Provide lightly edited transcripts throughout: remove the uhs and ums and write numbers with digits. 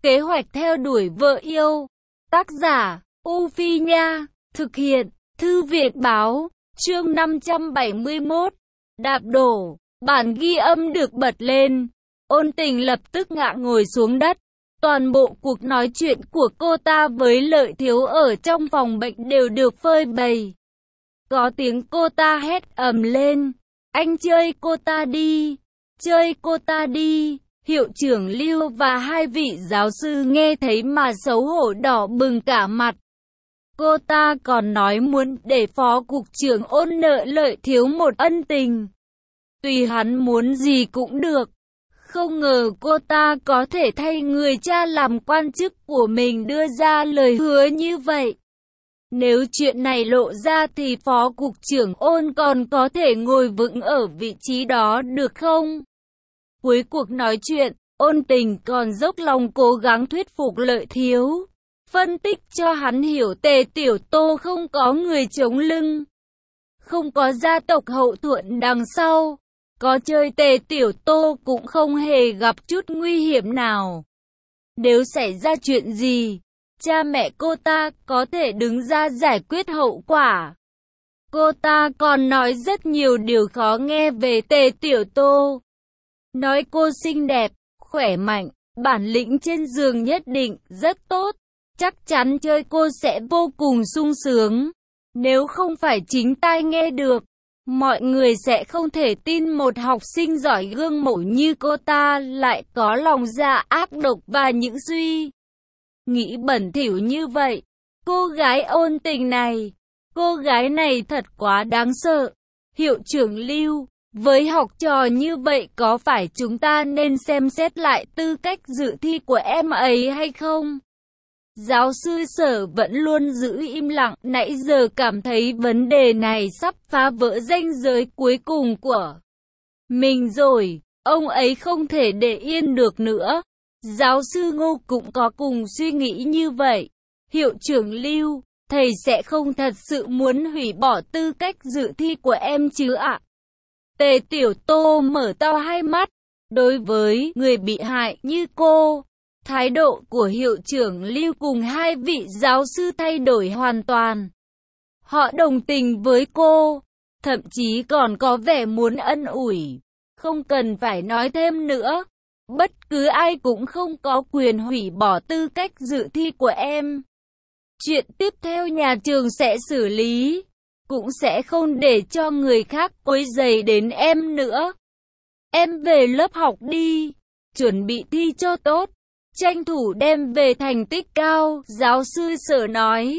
Kế hoạch theo đuổi vợ yêu. Tác giả, U Phi Nha. Thực hiện, Thư viện Báo. Chương 571. Đạp đổ. Bản ghi âm được bật lên. Ôn Tình lập tức ngã ngồi xuống đất. Toàn bộ cuộc nói chuyện của cô ta với Lợi Thiếu ở trong phòng bệnh đều được phơi bày. Có tiếng cô ta hét ầm lên. Anh chơi cô ta đi. Chơi cô ta đi. Hiệu trưởng Lưu và hai vị giáo sư nghe thấy mà xấu hổ đỏ bừng cả mặt. Cô ta còn nói muốn để phó cục trưởng Ôn nợ Lợi Thiếu một ân tình. Tùy hắn muốn gì cũng được. Không ngờ cô ta có thể thay người cha làm quan chức của mình đưa ra lời hứa như vậy. Nếu chuyện này lộ ra thì phó cục trưởng Ôn còn có thể ngồi vững ở vị trí đó được không? Cuối cuộc nói chuyện, Ôn Tình còn dốc lòng cố gắng thuyết phục Lợi Thiếu. Phân tích cho hắn hiểu Tề Tiểu Tô không có người chống lưng. Không có gia tộc hậu thuẫn đằng sau. Có chơi Tề Tiểu Tô cũng không hề gặp chút nguy hiểm nào. Nếu xảy ra chuyện gì, cha mẹ cô ta có thể đứng ra giải quyết hậu quả. Cô ta còn nói rất nhiều điều khó nghe về Tề Tiểu Tô. Nói cô xinh đẹp, khỏe mạnh, bản lĩnh trên giường nhất định rất tốt. Chắc chắn chơi cô sẽ vô cùng sung sướng. Nếu không phải chính tai nghe được, mọi người sẽ không thể tin một học sinh giỏi gương mẫu như cô ta lại có lòng dạ ác độc và những suy nghĩ bẩn thỉu như vậy. Cô gái Ôn Tình này, cô gái này thật quá đáng sợ. Hiệu trưởng Lưu, với học trò như vậy có phải chúng ta nên xem xét lại tư cách dự thi của em ấy hay không? Giáo sư Sở vẫn luôn giữ im lặng, nãy giờ cảm thấy vấn đề này sắp phá vỡ ranh giới cuối cùng của mình rồi. Ông ấy không thể để yên được nữa. Giáo sư Ngô cũng có cùng suy nghĩ như vậy. Hiệu trưởng Lưu, thầy sẽ không thật sự muốn hủy bỏ tư cách dự thi của em chứ ạ? Tề Tiểu Tô mở to hai mắt. Đối với người bị hại như cô, thái độ của hiệu trưởng Lưu cùng hai vị giáo sư thay đổi hoàn toàn. Họ đồng tình với cô, thậm chí còn có vẻ muốn ân ủi. Không cần phải nói thêm nữa. Bất cứ ai cũng không có quyền hủy bỏ tư cách dự thi của em. Chuyện tiếp theo nhà trường sẽ xử lý, cũng sẽ không để cho người khác quấy rầy đến em nữa. Em về lớp học đi, chuẩn bị thi cho tốt, tranh thủ đem về thành tích cao, giáo sư Sở nói.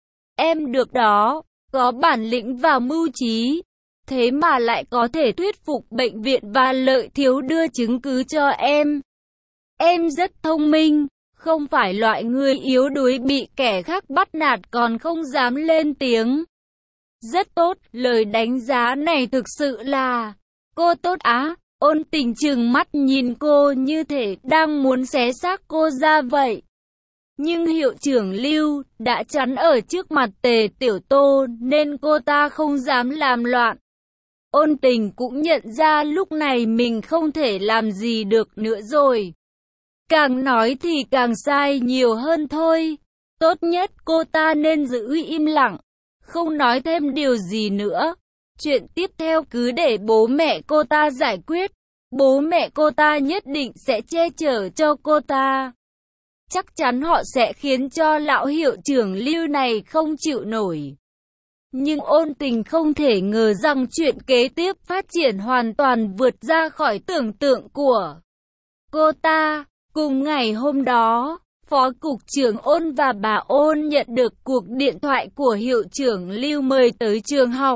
Em được đó, có bản lĩnh và mưu trí, thế mà lại có thể thuyết phục bệnh viện và Lợi Thiếu đưa chứng cứ cho em. Em rất thông minh, không phải loại người yếu đuối bị kẻ khác bắt nạt còn không dám lên tiếng. Rất tốt, lời đánh giá này thực sự là... Cô tốt á. Ôn Tình trừng mắt nhìn cô như thể đang muốn xé xác cô ra vậy. Nhưng hiệu trưởng Lưu đã chắn ở trước mặt Tề Tiểu Tô nên cô ta không dám làm loạn. Ôn Tình cũng nhận ra lúc này mình không thể làm gì được nữa rồi. Càng nói thì càng sai nhiều hơn thôi. Tốt nhất cô ta nên giữ im lặng, không nói thêm điều gì nữa. Chuyện tiếp theo cứ để bố mẹ cô ta giải quyết. Bố mẹ cô ta nhất định sẽ che chở cho cô ta. Chắc chắn họ sẽ khiến cho lão hiệu trưởng Lưu này không chịu nổi. Nhưng Ôn Tình không thể ngờ rằng chuyện kế tiếp phát triển hoàn toàn vượt ra khỏi tưởng tượng của cô ta. Cùng ngày hôm đó, Phó Cục trưởng Ôn và bà Ôn nhận được cuộc điện thoại của hiệu trưởng Lưu mời tới trường học.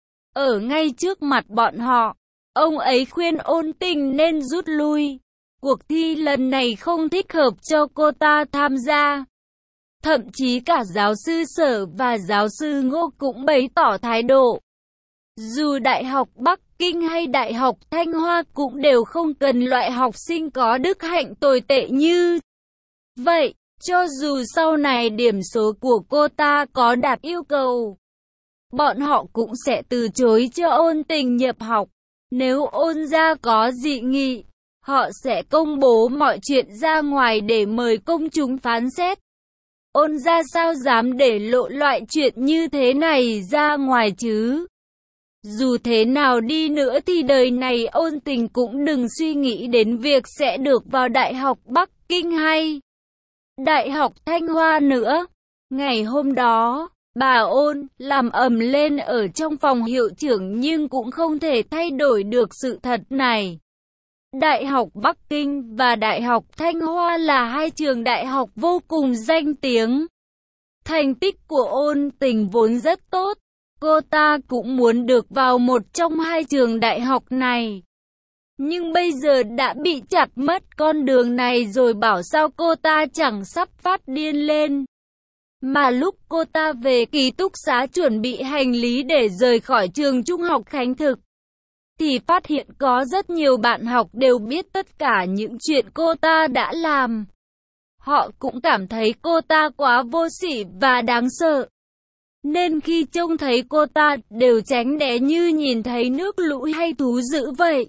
Ở ngay trước mặt bọn họ, ông ấy khuyên Ôn Tình nên rút lui. Cuộc thi lần này không thích hợp cho cô ta tham gia. Thậm chí cả giáo sư Sở và giáo sư Ngô cũng bày tỏ thái độ. Dù Đại học Bắc Kinh hay Đại học Thanh Hoa cũng đều không cần loại học sinh có đức hạnh tồi tệ như vậy. Cho dù sau này điểm số của cô ta có đạt yêu cầu, bọn họ cũng sẽ từ chối cho Ôn Tình nhập học. Nếu Ôn gia có dị nghị, Họ sẽ công bố mọi chuyện ra ngoài để mời công chúng phán xét. Ôn ra sao dám để lộ loại chuyện như thế này ra ngoài chứ? Dù thế nào đi nữa thì đời này Ôn Tình cũng đừng suy nghĩ đến việc sẽ được vào Đại học Bắc Kinh hay Đại học Thanh Hoa nữa. Ngày hôm đó, bà Ôn làm ầm lên ở trong phòng hiệu trưởng nhưng cũng không thể thay đổi được sự thật này. Đại học Bắc Kinh và Đại học Thanh Hoa là hai trường đại học vô cùng danh tiếng. Thành tích của Ôn Tình vốn rất tốt. Cô ta cũng muốn được vào một trong hai trường đại học này. Nhưng bây giờ đã bị chặt mất con đường này rồi, bảo sao cô ta chẳng sắp phát điên lên. Mà lúc cô ta về ký túc xá chuẩn bị hành lý để rời khỏi trường trung học Khánh Thực, thì phát hiện có rất nhiều bạn học đều biết tất cả những chuyện cô ta đã làm. Họ cũng cảm thấy cô ta quá vô sỉ và đáng sợ. Nên khi trông thấy cô ta đều tránh né như nhìn thấy nước lũ hay thú dữ vậy.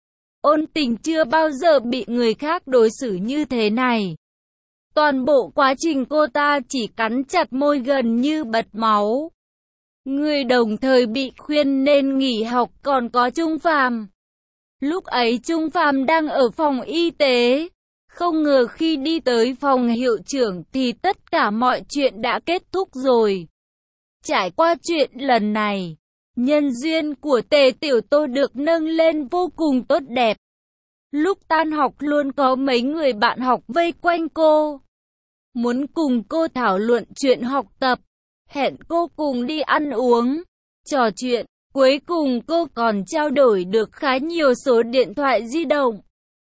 Ôn Tình chưa bao giờ bị người khác đối xử như thế này. Toàn bộ quá trình cô ta chỉ cắn chặt môi gần như bật máu. Người đồng thời bị khuyên nên nghỉ học còn có Trung Phàm. Lúc ấy Trung Phàm đang ở phòng y tế. Không ngờ khi đi tới phòng hiệu trưởng thì tất cả mọi chuyện đã kết thúc rồi. Trải qua chuyện lần này, nhân duyên của Tề Tiểu Tô được nâng lên vô cùng tốt đẹp. Lúc tan học luôn có mấy người bạn học vây quanh cô, muốn cùng cô thảo luận chuyện học tập, hẹn cô cùng đi ăn uống, trò chuyện. Cuối cùng cô còn trao đổi được khá nhiều số điện thoại di động.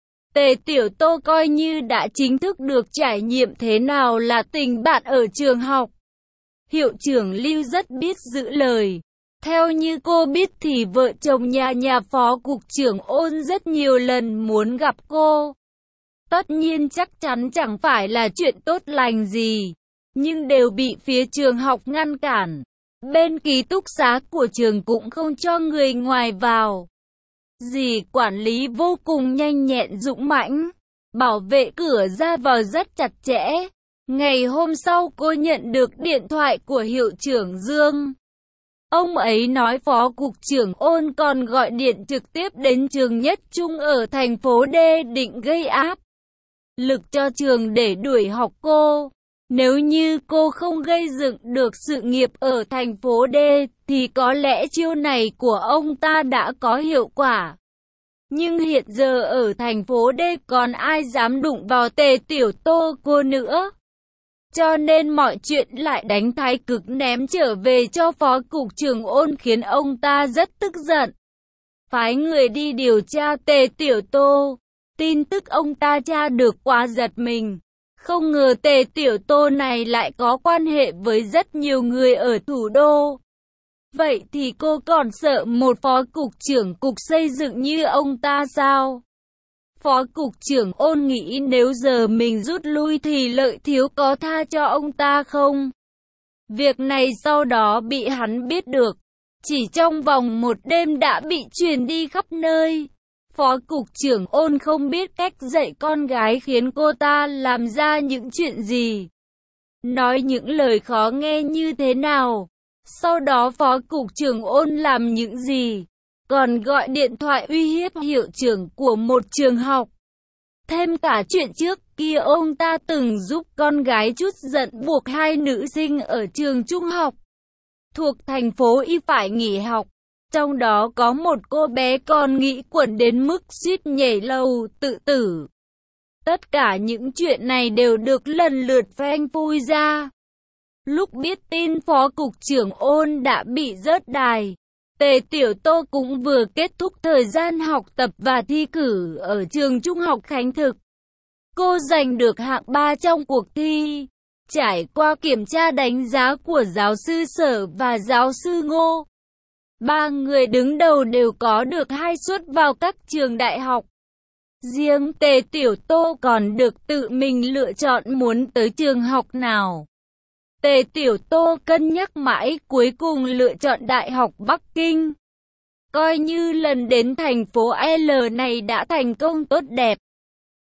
Tề Tiểu Tô coi như đã chính thức được trải nghiệm thế nào là tình bạn ở trường học. Hiệu trưởng Lưu rất biết giữ lời. Theo như cô biết thì vợ chồng nhà phó cục trưởng Ôn rất nhiều lần muốn gặp cô. Tất nhiên chắc chắn chẳng phải là chuyện tốt lành gì, nhưng đều bị phía trường học ngăn cản. Bên ký túc xá của trường cũng không cho người ngoài vào. Dì quản lý vô cùng nhanh nhẹn dũng mãnh, bảo vệ cửa ra vào rất chặt chẽ. Ngày hôm sau cô nhận được điện thoại của hiệu trưởng Dương. Ông ấy nói phó cục trưởng Ôn còn gọi điện trực tiếp đến trường Nhất Trung ở thành phố D định gây áp lực cho trường để đuổi học cô. Nếu như cô không gây dựng được sự nghiệp ở thành phố D thì có lẽ chiêu này của ông ta đã có hiệu quả. Nhưng hiện giờ ở thành phố D còn ai dám đụng vào Tề Tiểu Tô cô nữa. Cho nên mọi chuyện lại đánh thái cực ném trở về cho phó cục trưởng Ôn khiến ông ta rất tức giận. Phái người đi điều tra Tề Tiểu Tô. Tin tức ông ta tra được quá giật mình. Không ngờ Tề Tiểu Tô này lại có quan hệ với rất nhiều người ở thủ đô. Vậy thì cô còn sợ một phó cục trưởng cục xây dựng như ông ta sao? Phó cục trưởng Ôn nghĩ nếu giờ mình rút lui thì Lợi Thiếu có tha cho ông ta không? Việc này sau đó bị hắn biết được. Chỉ trong vòng một đêm đã bị truyền đi khắp nơi. Phó cục trưởng Ôn không biết cách dạy con gái khiến cô ta làm ra những chuyện gì, nói những lời khó nghe như thế nào. Sau đó phó cục trưởng Ôn làm những gì? Còn gọi điện thoại uy hiếp hiệu trưởng của một trường học. Thêm cả chuyện trước kia ông ta từng giúp con gái chút giận buộc hai nữ sinh ở trường trung học thuộc thành phố Y phải nghỉ học. Trong đó có một cô bé còn nghĩ quẩn đến mức suýt nhảy lầu tự tử. Tất cả những chuyện này đều được lần lượt phanh phui ra. Lúc biết tin phó cục trưởng Ôn đã bị rớt đài, Tề Tiểu Tô cũng vừa kết thúc thời gian học tập và thi cử ở trường trung học Khánh Thực. Cô giành được hạng 3 trong cuộc thi. Trải qua kiểm tra đánh giá của giáo sư Sở và giáo sư Ngô, ba người đứng đầu đều có được 2 suất vào các trường đại học. Riêng Tề Tiểu Tô còn được tự mình lựa chọn muốn tới trường học nào. Tề Tiểu Tô cân nhắc mãi cuối cùng lựa chọn Đại học Bắc Kinh. Coi như lần đến thành phố L này đã thành công tốt đẹp.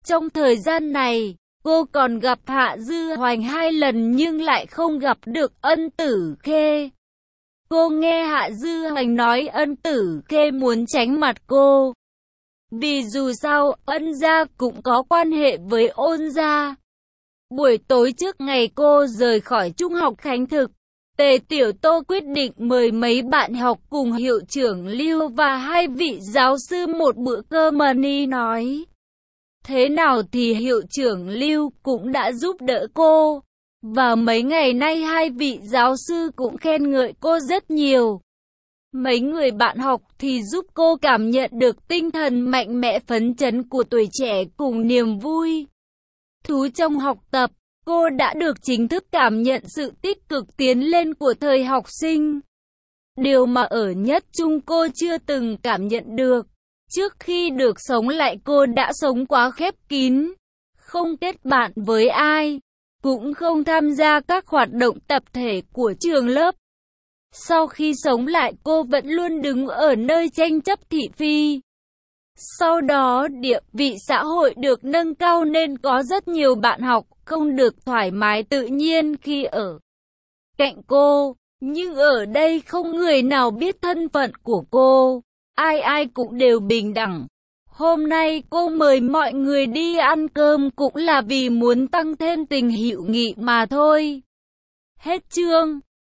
Trong thời gian này, cô còn gặp Hạ Dư Hoành 2 lần nhưng lại không gặp được Ân Tử Khê. Cô nghe Hạ Dư Hoành nói Ân Tử Khê muốn tránh mặt cô. Vì dù sao, Ân gia cũng có quan hệ với Ôn gia. Buổi tối trước ngày cô rời khỏi Trung học Khánh Thực, Tề Tiểu Tô quyết định mời mấy bạn học cùng hiệu trưởng Lưu và 2 vị giáo sư một bữa cơm. Mani nói. Thế nào thì hiệu trưởng Lưu cũng đã giúp đỡ cô. Và mấy ngày nay 2 vị giáo sư cũng khen ngợi cô rất nhiều. Mấy người bạn học thì giúp cô cảm nhận được tinh thần mạnh mẽ phấn chấn của tuổi trẻ cùng niềm vui thú trong học tập. Cô đã được chính thức cảm nhận sự tích cực tiến lên của thời học sinh. Điều mà ở nhất trung cô chưa từng cảm nhận được. Trước khi được sống lại cô đã sống quá khép kín, không kết bạn với ai, cũng không tham gia các hoạt động tập thể của trường lớp. Sau khi sống lại cô vẫn luôn đứng ở nơi tranh chấp thị phi. Sau đó địa vị xã hội được nâng cao nên có rất nhiều bạn học không được thoải mái tự nhiên khi ở cạnh cô. Nhưng ở đây không người nào biết thân phận của cô. Ai ai cũng đều bình đẳng. Hôm nay cô mời mọi người đi ăn cơm cũng là vì muốn tăng thêm tình hữu nghị mà thôi. Hết chương.